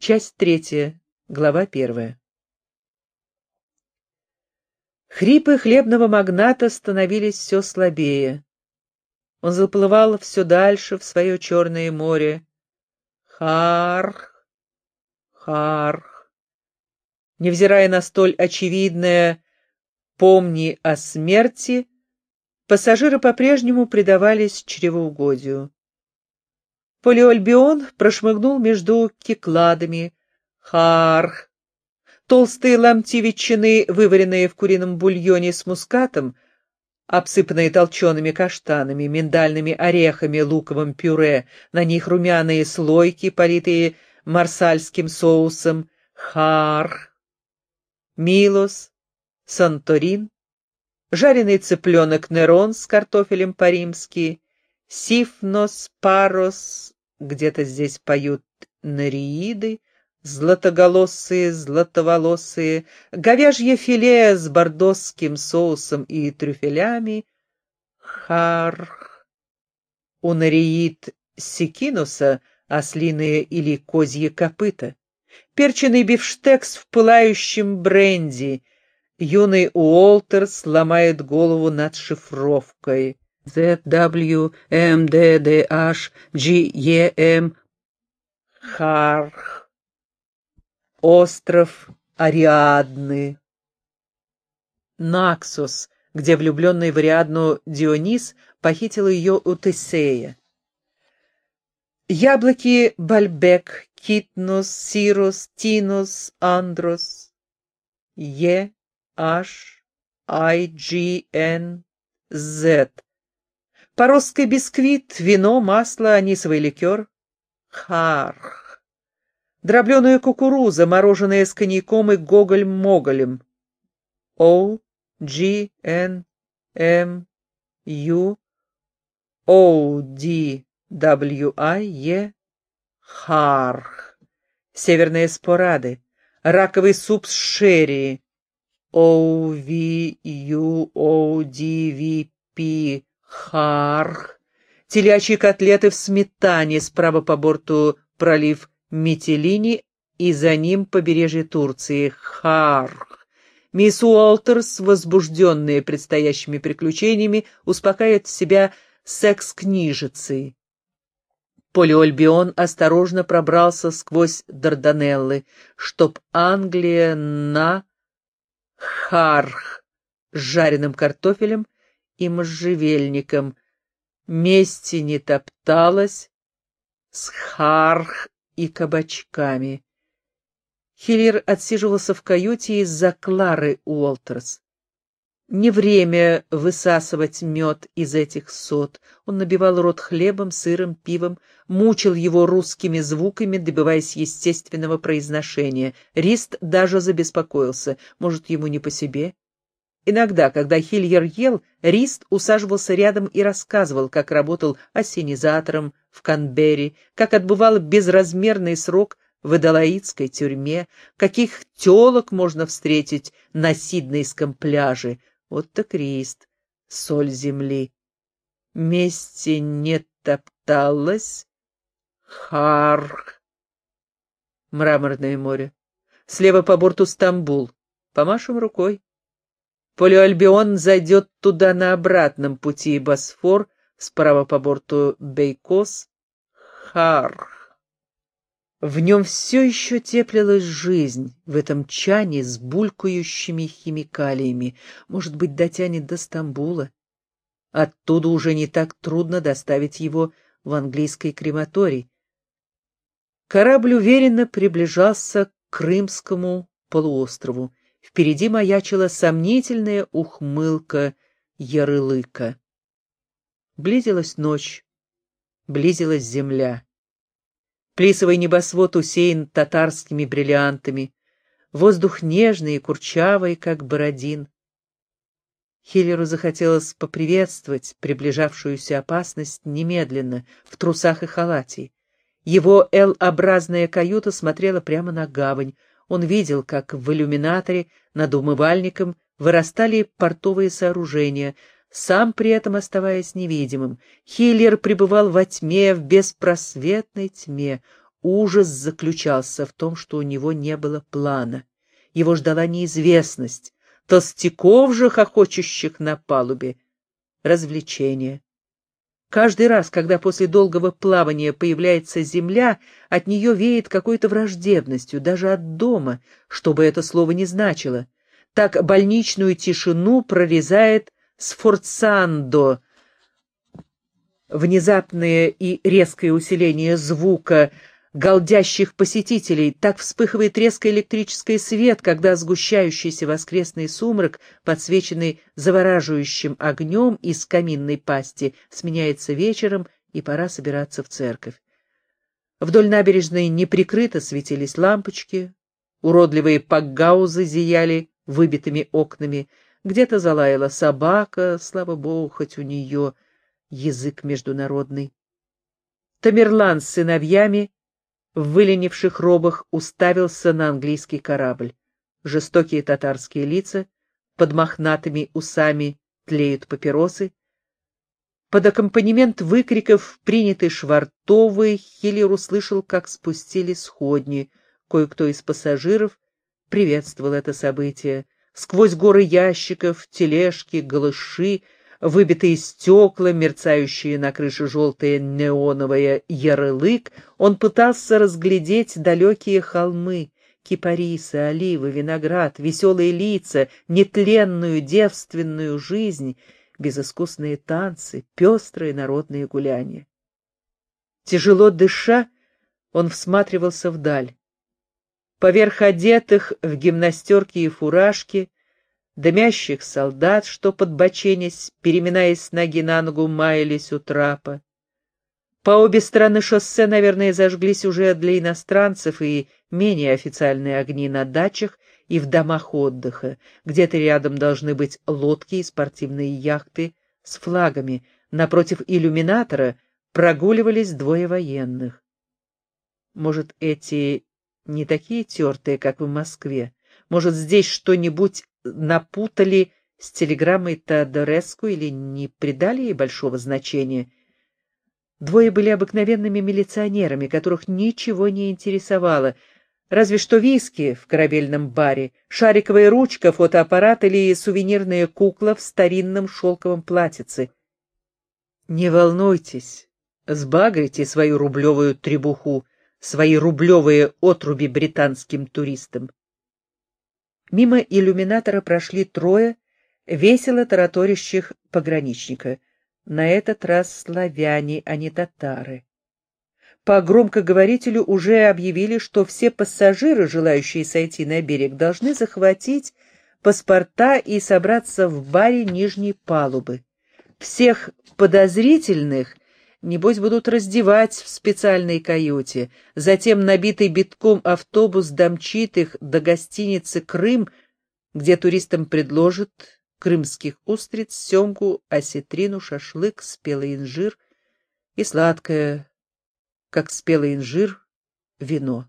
Часть 3, глава 1. Хрипы хлебного магната становились все слабее. Он заплывал все дальше в свое черное море. Харх, харх. Невзирая на столь очевидное «помни о смерти», пассажиры по-прежнему предавались чревоугодию. Полиольбион прошмыгнул между кикладами. Харх. Толстые ломти ветчины, вываренные в курином бульоне с мускатом, обсыпанные толчеными каштанами, миндальными орехами, луковым пюре, на них румяные слойки, политые марсальским соусом. Харх. Милос, санторин, жареный цыпленок Нерон с картофелем по-римски, сифнос, парос, где-то здесь поют нереиды, златоголосые, златоволосые, говяжье филе с бордосским соусом и трюфелями. Харх. У нереид сикинуса ослиные или козьи копыта, перченый бифштекс в пылающем бренди. Юный Уолтерс ломает голову над шифровкой. ZWMDDHGEM. Харх. Остров Ариадны. Наксос, где влюбленный в Ариадну Дионис похитил ее у Тесея. Яблоки Бальбек, Китнос, Сирос, Тинос, Андрос. EHIGNZ. Поросский бисквит, вино, масло, анисовый ликер. Харх. Дробленая кукуруза, мороженое с коньяком и гоголь-моголем. OGNMUODWIE. Харх. Северные спорады, раковый суп с шерри. OVUODVP. Харх. Телячьи котлеты в сметане, справа по борту пролив Митилини и за ним побережье Турции. Харх. Мисс Уолтерс, возбужденная предстоящими приключениями, успокаивает себя секс-книжицей. Полиольбион осторожно пробрался сквозь Дарданеллы, чтоб Англия на Харх с жареным картофелем и можжевельником. Мести не топталась с Харх и кабачками. Хиллер отсиживался в каюте из-за Клары Уолтерс. Не время высасывать мед из этих сот. Он набивал рот хлебом, сыром, пивом, мучил его русскими звуками, добиваясь естественного произношения. Рист даже забеспокоился. Может, ему не по себе? Иногда, когда Хиллер ел, Рист усаживался рядом и рассказывал, как работал ассенизатором в Канберре, как отбывал безразмерный срок в Эдалаидской тюрьме, каких телок можно встретить на Сиднейском пляже. Вот так Рист, соль земли. Мести не топталась. Харх. Мраморное море. Слева по борту Стамбул. Помашем рукой. Полиольбион зайдет туда на обратном пути Босфор, справа по борту Бейкос. Харх. В нем все еще теплилась жизнь, в этом чане с булькающими химикалиями. Может быть, дотянет до Стамбула. Оттуда уже не так трудно доставить его в английский крематорий. Корабль уверенно приближался к Крымскому полуострову. Впереди маячила сомнительная ухмылка Ярылыка. Близилась ночь, близилась земля. Плисовый небосвод усеян татарскими бриллиантами, воздух нежный и курчавый, как бородин. Хиллеру захотелось поприветствовать приближавшуюся опасность немедленно, в трусах и халате. Его L-образная каюта смотрела прямо на гавань. Он видел, как в иллюминаторе над умывальником вырастали портовые сооружения, сам при этом оставаясь невидимым. Хиллер пребывал во тьме, в беспросветной тьме. ужас заключался в том, что у него не было плана. Его ждала неизвестность, толстяков же, хохочущих на палубе, развлечения. Каждый раз, когда после долгого плавания появляется земля, от нее веет какой-то враждебностью, даже от дома, что бы это слово ни значило. Так больничную тишину прорезает сфорцандо, внезапное и резкое усиление звука галдящих посетителей, так вспыхивает резко электрический свет, когда сгущающийся воскресный сумрак, подсвеченный завораживающим огнем из каминной пасти, сменяется вечером, и пора собираться в церковь. Вдоль набережной неприкрыто светились лампочки, уродливые пакгаузы зияли выбитыми окнами, где-то залаяла собака, слава богу, хоть у нее язык международный. Тамерлан с сыновьями в выленивших робах уставился на английский корабль. Жестокие татарские лица, под мохнатыми усами тлеют папиросы. Под аккомпанемент выкриков, принятой швартовой, Хиллер услышал, как спустили сходни. Кое-кто из пассажиров приветствовал это событие. Сквозь горы ящиков, тележки, голыши, выбитые стекла, мерцающие на крыше желтое неоновое ярлык, он пытался разглядеть далекие холмы, кипарисы, оливы, виноград, веселые лица, нетленную девственную жизнь, безыскусные танцы, пестрые народные гуляния. Тяжело дыша, он всматривался вдаль. Поверх одетых в гимнастерки и фуражки, дымящих солдат, что, подбоченясь, переминаясь с ноги на ногу, маялись у трапа. По обе стороны шоссе, наверное, зажглись уже для иностранцев и менее официальные огни на дачах и в домах отдыха. Где-то рядом должны быть лодки и спортивные яхты с флагами. Напротив иллюминатора прогуливались двое военных. Может, эти не такие тертые, как в Москве? Может, здесь что-нибудь напутали с телеграммой Теодореску или не придали ей большого значения? Двое были обыкновенными милиционерами, которых ничего не интересовало, разве что виски в корабельном баре, шариковая ручка, фотоаппарат или сувенирная кукла в старинном шелковом платьице. Не волнуйтесь, сбагрите свою рублевую требуху, свои рублевые отруби британским туристам. Мимо иллюминатора прошли трое весело тараторящих пограничника. На этот раз славяне, а не татары. По громкоговорителю уже объявили, что все пассажиры, желающие сойти на берег, должны захватить паспорта и собраться в баре нижней палубы. Всех подозрительных, небось, будут раздевать в специальной каюте. Затем набитый битком автобус домчит их до гостиницы «Крым», где туристам предложат крымских устриц, семгу, осетрину, шашлык, спелый инжир и сладкое, как спелый инжир, вино.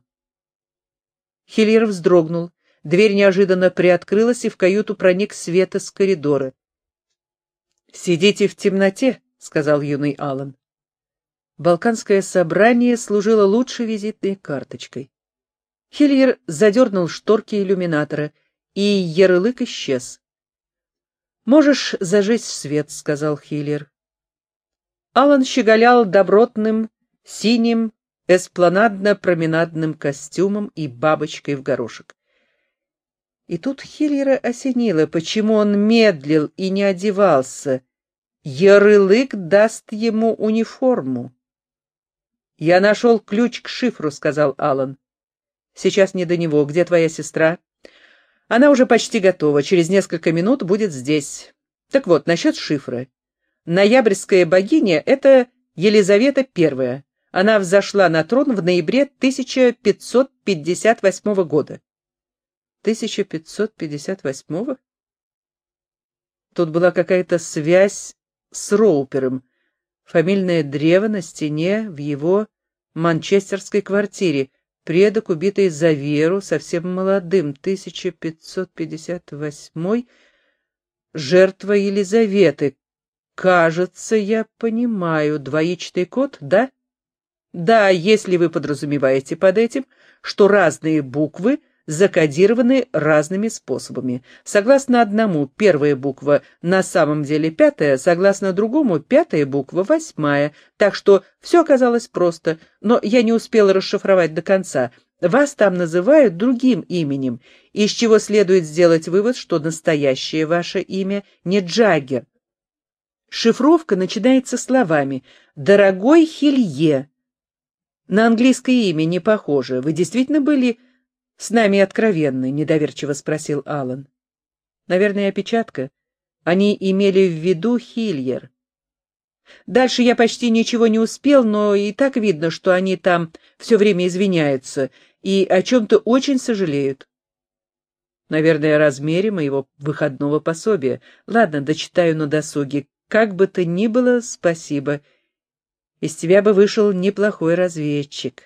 Хиллер вздрогнул. Дверь неожиданно приоткрылась, и в каюту проник свет из коридора. «Сидите в темноте», — сказал юный Аллан. Балканское собрание служило лучшей визитной карточкой. Хиллер задернул шторки иллюминатора, и ярлык исчез. «Можешь зажечь свет», — сказал Хиллер. Аллан щеголял добротным, синим, эспланадно-променадным костюмом и бабочкой в горошек. И тут Хиллера осенило, почему он медлил и не одевался. Ярлык даст ему униформу. «Я нашел ключ к шифру», — сказал Аллан. «Сейчас не до него. Где твоя сестра?» «Она уже почти готова. Через несколько минут будет здесь. Так вот, насчет шифра. Ноябрьская богиня — это Елизавета I. Она взошла на трон в ноябре 1558 года». 1558-го? Тут была какая-то связь с Роупером. Фамильное древо на стене в его манчестерской квартире. Предок, убитый за веру, совсем молодым, 1558-й, жертва Елизаветы. Кажется, я понимаю. Двоичный код, да? Да, если вы подразумеваете под этим, что разные буквы закодированы разными способами. Согласно одному, первая буква на самом деле пятая, согласно другому, пятая буква восьмая. Так что все оказалось просто, но я не успела расшифровать до конца. Вас там называют другим именем, из чего следует сделать вывод, что настоящее ваше имя не Джаггер. Шифровка начинается словами «Дорогой Хилье». На английское имя не похоже. Вы действительно были с нами откровенны? Недоверчиво спросил Аллан. Наверное, опечатка. Они имели в виду Хильер. Дальше я почти ничего не успел, но и так видно, что они там все время извиняются и о чем-то очень сожалеют. Наверное, о размере моего выходного пособия. Ладно, дочитаю на досуге. Как бы то ни было, спасибо. Из тебя бы вышел неплохой разведчик.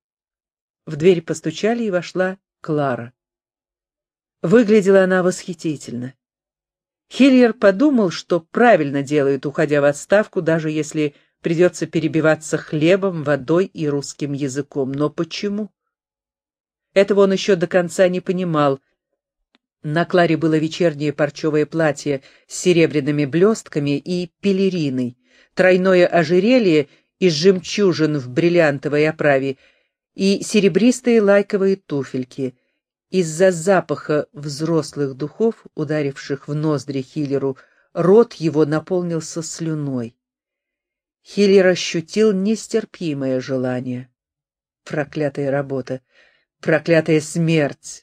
В дверь постучали, и вошла Клара. Выглядела она восхитительно. Хильер подумал, что правильно делает, уходя в отставку, даже если придется перебиваться хлебом, водой и русским языком. Но почему? Этого он еще до конца не понимал. На Кларе было вечернее парчевое платье с серебряными блестками и пелериной, тройное ожерелье из жемчужин в бриллиантовой оправе и серебристые лайковые туфельки. Из-за запаха взрослых духов, ударивших в ноздри Хиллеру, рот его наполнился слюной. Хиллер ощутил нестерпимое желание. Проклятая работа, проклятая смерть.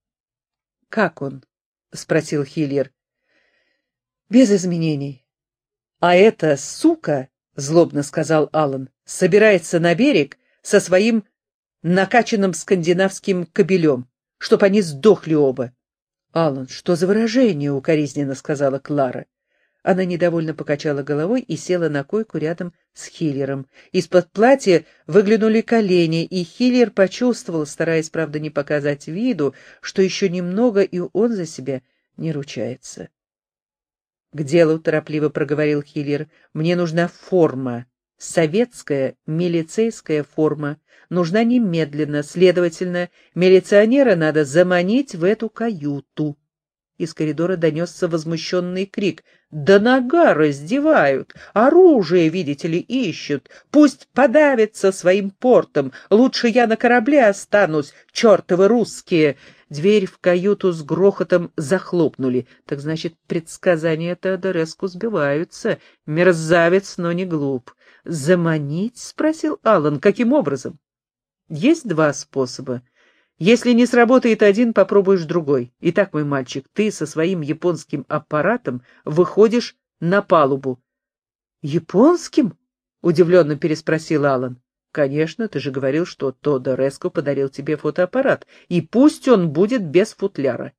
«Как он?» — спросил Хиллер. «Без изменений». «А эта сука, — злобно сказал Аллан, — собирается на берег со своим накачанным скандинавским кобелем, чтоб они сдохли оба». «Аллан, что за выражение?» — укоризненно сказала Клара. Она недовольно покачала головой и села на койку рядом с Хиллером. Из-под платья выглянули колени, и Хиллер почувствовал, стараясь, правда, не показать виду, что еще немного, и он за себя не ручается. — К делу, — торопливо проговорил Хиллер, — мне нужна форма. Советская милицейская форма. Нужна немедленно, следовательно, милиционера надо заманить в эту каюту. Из коридора донесся возмущенный крик. «Да нога раздевают! Оружие, видите ли, ищут! Пусть подавятся своим портом! Лучше я на корабле останусь, чертовы русские!» Дверь в каюту с грохотом захлопнули. Так значит, предсказания Теодореску сбиваются. Мерзавец, но не глуп. «Заманить?» — спросил Аллан. «Каким образом?» «Есть два способа. Если не сработает один, попробуешь другой. Итак, мой мальчик, ты со своим японским аппаратом выходишь на палубу». «Японским?» — удивленно переспросил Аллан. «Конечно, ты же говорил, что Теодореску подарил тебе фотоаппарат, и пусть он будет без футляра».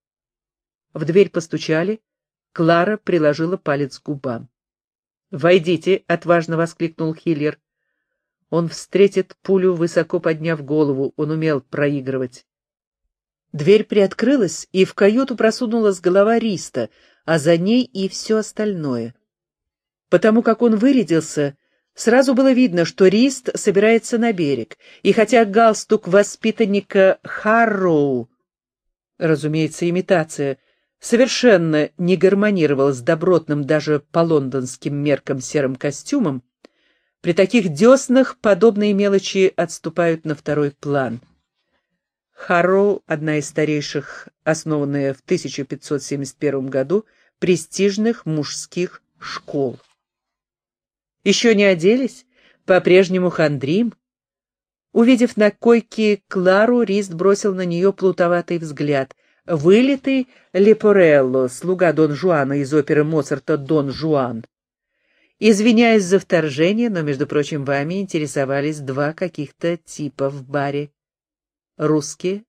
В дверь постучали. Клара приложила палец к губам. «Войдите!» — отважно воскликнул Хиллер. Он встретит пулю, высоко подняв голову. Он умел проигрывать. Дверь приоткрылась, и в каюту просунулась голова Риста, а за ней и все остальное. Потому как он вырядился, сразу было видно, что Рист собирается на берег, и хотя галстук воспитанника Харроу, разумеется, имитация, совершенно не гармонировал с добротным даже по лондонским меркам серым костюмом, при таких деснах подобные мелочи отступают на второй план. Харроу — одна из старейших, основанная в 1571 году, престижных мужских школ. Еще не оделись? По-прежнему хандрим? Увидев на койке Клару, Рист бросил на нее плутоватый взгляд. Вылитый Лепорелло, слуга Дон Жуана из оперы Моцарта «Дон Жуан». Извиняюсь за вторжение, но, между прочим, вами интересовались два каких-то типа в баре. Русские?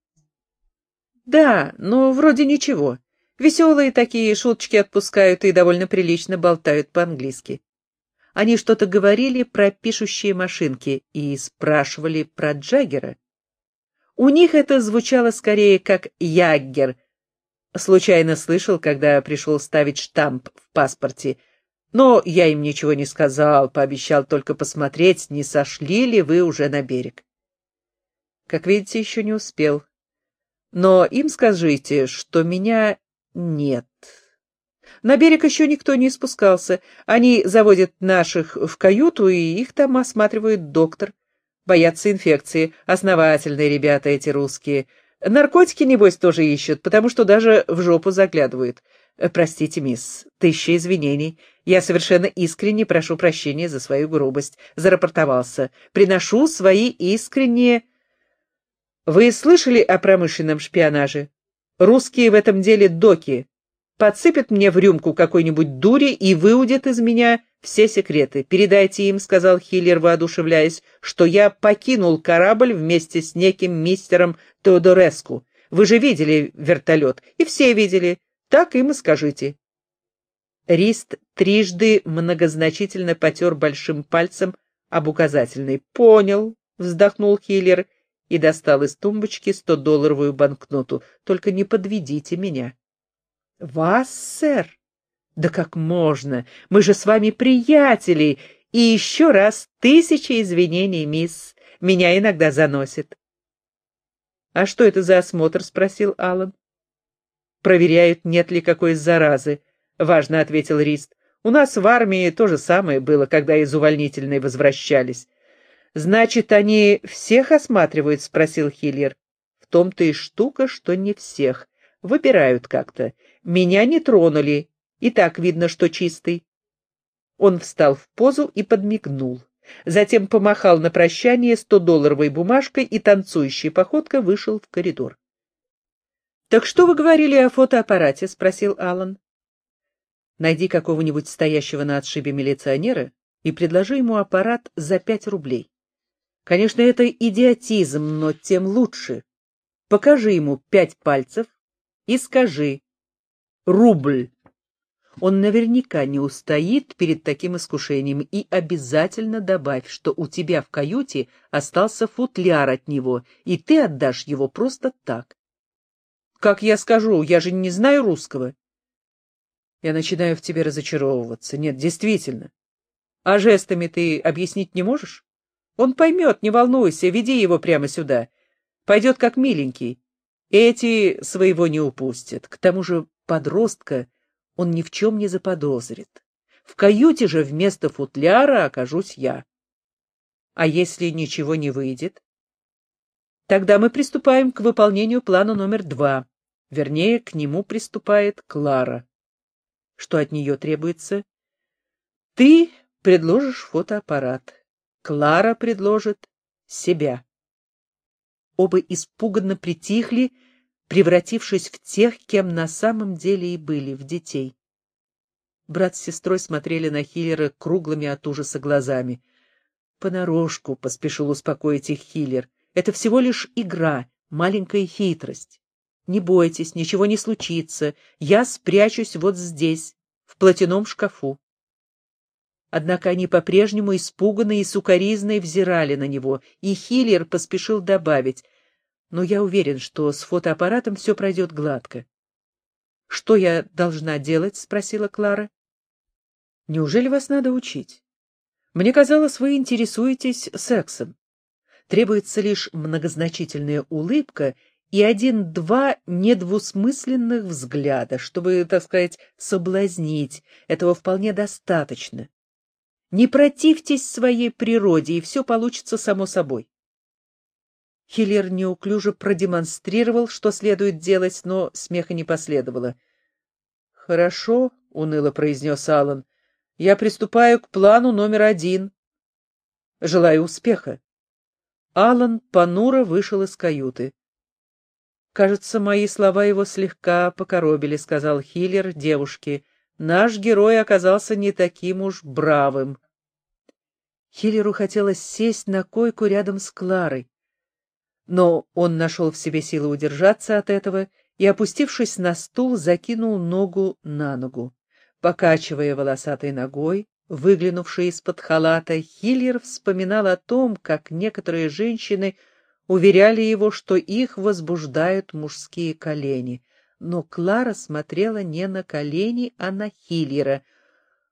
Да, но вроде ничего. Веселые такие, шуточки отпускают и довольно прилично болтают по-английски. Они что-то говорили про пишущие машинки и спрашивали про Джаггера. У них это звучало скорее как «Яггер». Случайно слышал, когда пришел ставить штамп в паспорте. Но я им ничего не сказал, пообещал только посмотреть, не сошли ли вы уже на берег. Как видите, еще не успел. Но им скажите, что меня нет. На берег еще никто не спускался. Они заводят наших в каюту, и их там осматривает доктор. Боятся инфекции. Основательные ребята эти русские. Наркотики, небось, тоже ищут, потому что даже в жопу заглядывают. Простите, мисс, 1000 извинений. Я совершенно искренне прошу прощения за свою грубость. Зарапортовался. Приношу свои искренние... Вы слышали о промышленном шпионаже? Русские в этом деле доки. Подсыпят мне в рюмку какой-нибудь дури и выудят из меня все секреты. Передайте им, — сказал Хиллер, воодушевляясь, — что я покинул корабль вместе с неким мистером Теодореску. Вы же видели вертолет, и все видели. Так им и скажите. Рист трижды многозначительно потер большим пальцем об указательный. «Понял», — вздохнул Хиллер и достал из тумбочки 100-долларовую банкноту. «Только не подведите меня». «Вас, сэр? Да как можно? Мы же с вами приятели. И еще раз 1000 извинений, мисс. Меня иногда заносит». «А что это за осмотр?» — спросил Аллан. «Проверяют, нет ли какой заразы», — важно ответил Рист. «У нас в армии то же самое было, когда из увольнительной возвращались». «Значит, они всех осматривают?» — спросил Хиллер. «В том-то и штука, что не всех. Выбирают как-то. Меня не тронули, и так видно, что чистый». Он встал в позу и подмигнул. Затем помахал на прощание 100-долларовой бумажкой и танцующей походкой вышел в коридор. «Так что вы говорили о фотоаппарате?» — спросил Аллан. «Найди какого-нибудь стоящего на отшибе милиционера и предложи ему аппарат за 5 рублей. Конечно, это идиотизм, но тем лучше. Покажи ему 5 пальцев и скажи: рубль». Он наверняка не устоит перед таким искушением, и обязательно добавь, что у тебя в каюте остался футляр от него, и ты отдашь его просто так. «Как я скажу? Я же не знаю русского». Я начинаю в тебе разочаровываться. Нет, действительно. А жестами ты объяснить не можешь? Он поймет, не волнуйся, веди его прямо сюда. Пойдет как миленький. Эти своего не упустят. К тому же подростка он ни в чем не заподозрит. В каюте же вместо футляра окажусь я. А если ничего не выйдет? Тогда мы приступаем к выполнению плана номер 2. Вернее, к нему приступает Клара. Что от нее требуется? Ты предложишь фотоаппарат. Клара предложит себя. Оба испуганно притихли, превратившись в тех, кем на самом деле и были, в детей. Брат с сестрой смотрели на Хиллера круглыми от ужаса глазами. «Понарошку», — поспешил успокоить их Хиллер, — «это всего лишь игра, маленькая хитрость. Не бойтесь, ничего не случится. Я спрячусь вот здесь, в платяном шкафу». Однако они по-прежнему испуганно и с укоризной взирали на него, и Хиллер поспешил добавить: «Но я уверен, что с фотоаппаратом все пройдет гладко». «Что я должна делать?» — спросила Клара. «Неужели вас надо учить? Мне казалось, вы интересуетесь сексом. Требуется лишь многозначительная улыбка и 1-2 недвусмысленных взгляда, чтобы, так сказать, соблазнить. Этого вполне достаточно. Не противьтесь своей природе, и все получится само собой». Хиллер неуклюже продемонстрировал, что следует делать, но смеха не последовало. «Хорошо», — уныло произнес Аллан, — «я приступаю к плану номер 1. Желаю успеха». Аллан понуро вышел из каюты. «Кажется, мои слова его слегка покоробили», — сказал Хиллер девушке. «Наш герой оказался не таким уж бравым». Хиллеру хотелось сесть на койку рядом с Кларой, но он нашел в себе силы удержаться от этого и, опустившись на стул, закинул ногу на ногу. Покачивая волосатой ногой, выглянувшей из-под халата, Хиллер вспоминал о том, как некоторые женщины уверяли его, что их возбуждают мужские колени. Но Клара смотрела не на колени, а на Хиллера.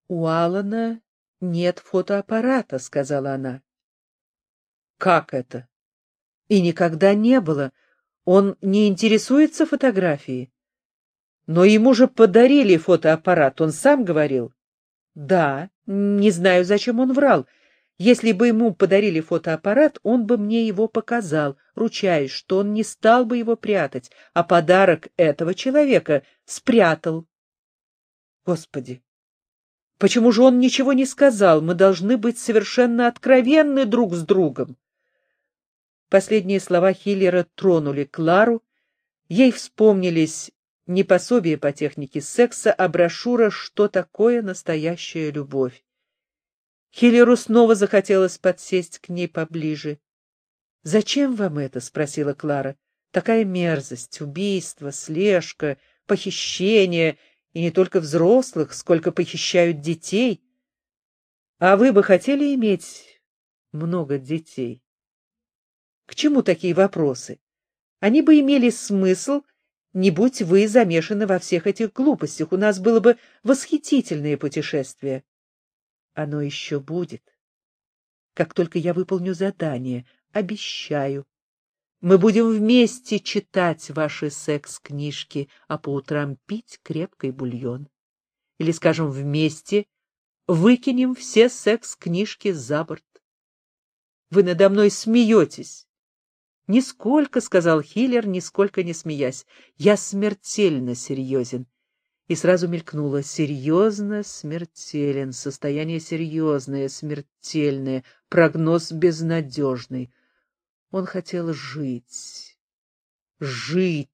«У Алана нет фотоаппарата», — сказала она. «Как это? И никогда не было. Он не интересуется фотографией. Но ему же подарили фотоаппарат, он сам говорил». «Да, не знаю, зачем он врал. Если бы ему подарили фотоаппарат, он бы мне его показал, ручаюсь, что он не стал бы его прятать, а подарок этого человека спрятал». Господи, почему же он ничего не сказал? Мы должны быть совершенно откровенны друг с другом. Последние слова Хиллера тронули Клару. Ей вспомнились не пособие по технике секса, а брошюра «Что такое настоящая любовь». Хиллеру снова захотелось подсесть к ней поближе. «Зачем вам это?» — спросила Клара. «Такая мерзость, убийство, слежка, похищение, и не только взрослых, сколько похищают детей. А вы бы хотели иметь много детей?» «К чему такие вопросы? Они бы имели смысл, не будь вы замешаны во всех этих глупостях. У нас было бы восхитительное путешествие». «Оно еще будет. Как только я выполню задание, обещаю. Мы будем вместе читать ваши секс-книжки, а по утрам пить крепкий бульон. Или, скажем, вместе выкинем все секс-книжки за борт». «Вы надо мной смеетесь». «Нисколько», — сказал Хиллер, нисколько не смеясь. «Я смертельно серьезен». И сразу мелькнуло: серьезно смертелен, состояние серьезное, смертельное, прогноз безнадежный. Он хотел жить. Жить.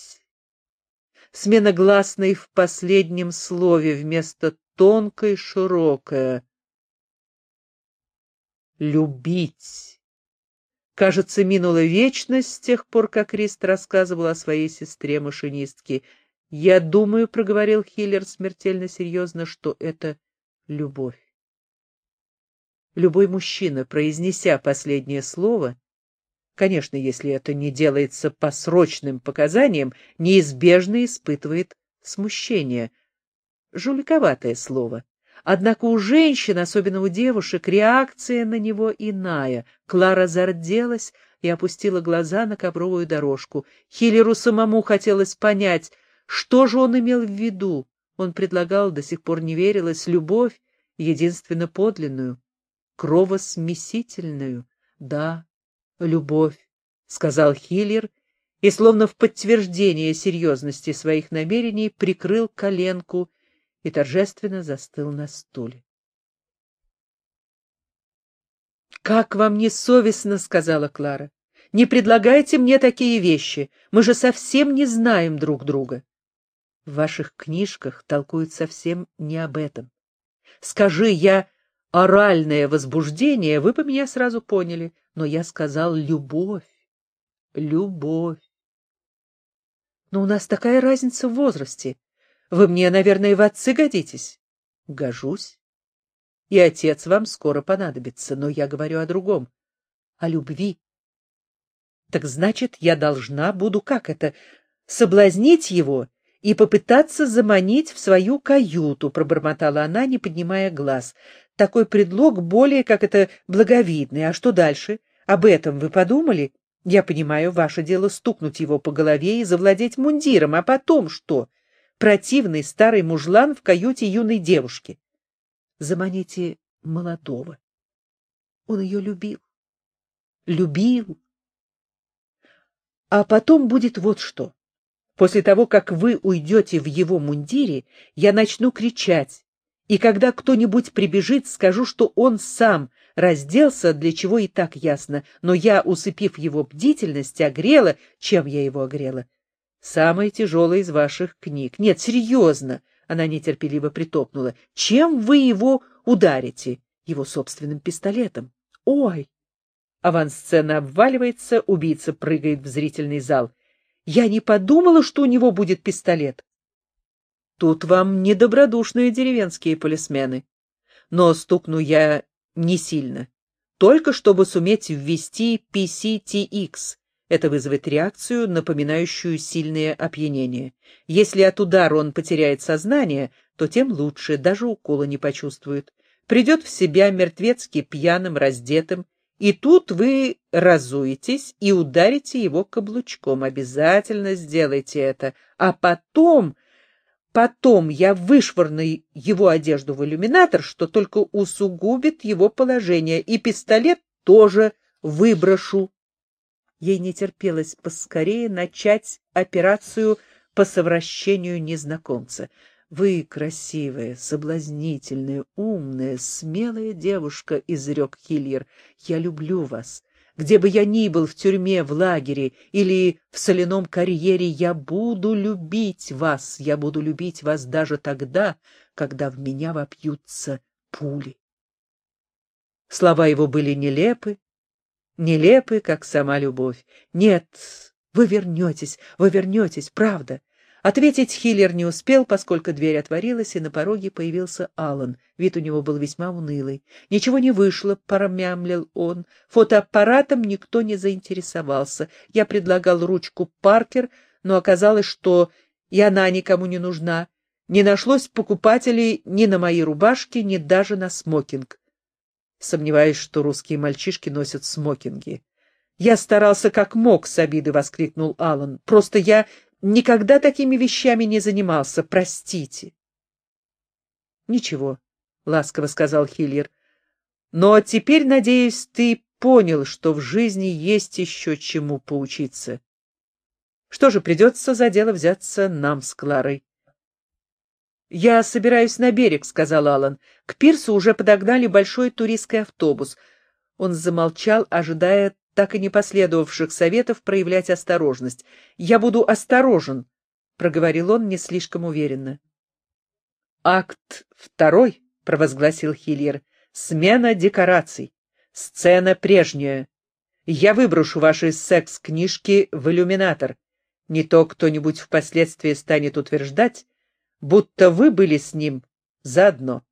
Смена гласной в последнем слове вместо тонкой широкая. Любить. Кажется, минула вечность с тех пор, как Рист рассказывал о своей сестре-машинистке. «Я думаю, — проговорил Хиллер смертельно серьезно, — что это любовь». Любой мужчина, произнеся последнее слово, конечно, если это не делается по срочным показаниям, неизбежно испытывает смущение. Жуликоватое слово. Однако у женщин, особенно у девушек, реакция на него иная. Клара зарделась и опустила глаза на ковровую дорожку. Хиллеру самому хотелось понять, что же он имел в виду. Он предлагал, до сих пор не верилось, любовь, единственно подлинную, кровосмесительную. «Да, любовь», — сказал Хиллер, и, словно в подтверждение серьезности своих намерений, прикрыл коленку и торжественно застыл на стуле. «Как вам не совестно, — сказала Клара, — не предлагайте мне такие вещи, мы же совсем не знаем друг друга». «В ваших книжках толкуют совсем не об этом. Скажи я оральное возбуждение, вы бы меня сразу поняли, но я сказал любовь, любовь. Но у нас такая разница в возрасте. Вы мне, наверное, в отцы годитесь». «Гожусь. И отец вам скоро понадобится, но я говорю о другом, о любви». «Так значит, я должна буду, как это, соблазнить его и попытаться заманить в свою каюту», — пробормотала она, не поднимая глаз. «Такой предлог более, как это, благовидный. А что дальше? Об этом вы подумали? Я понимаю, ваше дело стукнуть его по голове и завладеть мундиром. А потом что? Противный старый мужлан в каюте юной девушки. Заманите молодого. Он ее любил. Любил. А потом будет вот что. После того, как вы уйдете в его мундире, я начну кричать, и когда кто-нибудь прибежит, скажу, что он сам разделся, для чего и так ясно, но я, усыпив его бдительность, огрела, чем я его огрела? Самое тяжелое из ваших книг. Нет, серьезно, она нетерпеливо притопнула. Чем вы его ударите? Его собственным пистолетом. Ой! Авансцена обваливается, убийца прыгает в зрительный зал. Я не подумала, что у него будет пистолет. Тут вам недобродушные деревенские полисмены. Но стукну я не сильно. Только чтобы суметь ввести PCTX. Это вызовет реакцию, напоминающую сильное опьянение. Если от удара он потеряет сознание, то тем лучше, даже укола не почувствует. Придет в себя мертвецки пьяным, раздетым, и тут вы разуетесь и ударите его каблучком. Обязательно сделайте это. А потом я вышвырну его одежду в иллюминатор, что только усугубит его положение, и пистолет тоже выброшу. Ей не терпелось поскорее начать операцию по совращению незнакомца. «Вы красивая, соблазнительная, умная, смелая девушка», — изрек Хильер. «Я люблю вас. Где бы я ни был, в тюрьме, в лагере или в соляном карьере, я буду любить вас. Я буду любить вас даже тогда, когда в меня вопьются пули». Слова его были нелепы, как сама любовь. «Нет, вы вернетесь, правда». Ответить Хиллер не успел, поскольку дверь отворилась, и на пороге появился Аллан. Вид у него был весьма унылый. «Ничего не вышло», — промямлил он. «Фотоаппаратом никто не заинтересовался. Я предлагал ручку Паркер, но оказалось, что и она никому не нужна. Не нашлось покупателей ни на мои рубашки, ни даже на смокинг». Сомневаюсь, что русские мальчишки носят смокинги. «Я старался как мог», — с обидой воскликнул Аллан. «Просто я никогда такими вещами не занимался. Простите». «Ничего», — ласково сказал Хиллер. «Но теперь, надеюсь, ты понял, что в жизни есть еще чему поучиться. Что же, придется за дело взяться нам с Кларой». «Я собираюсь на берег», — сказал Аллан. «К пирсу уже подогнали большой туристский автобус». Он замолчал, ожидая так и не последовавших советов проявлять осторожность. «Я буду осторожен», — проговорил он не слишком уверенно. «Акт 2», — провозгласил Хиллер. «Смена декораций. Сцена прежняя. Я выброшу ваши секс-книжки в иллюминатор. Не то кто-нибудь впоследствии станет утверждать, будто вы были с ним заодно».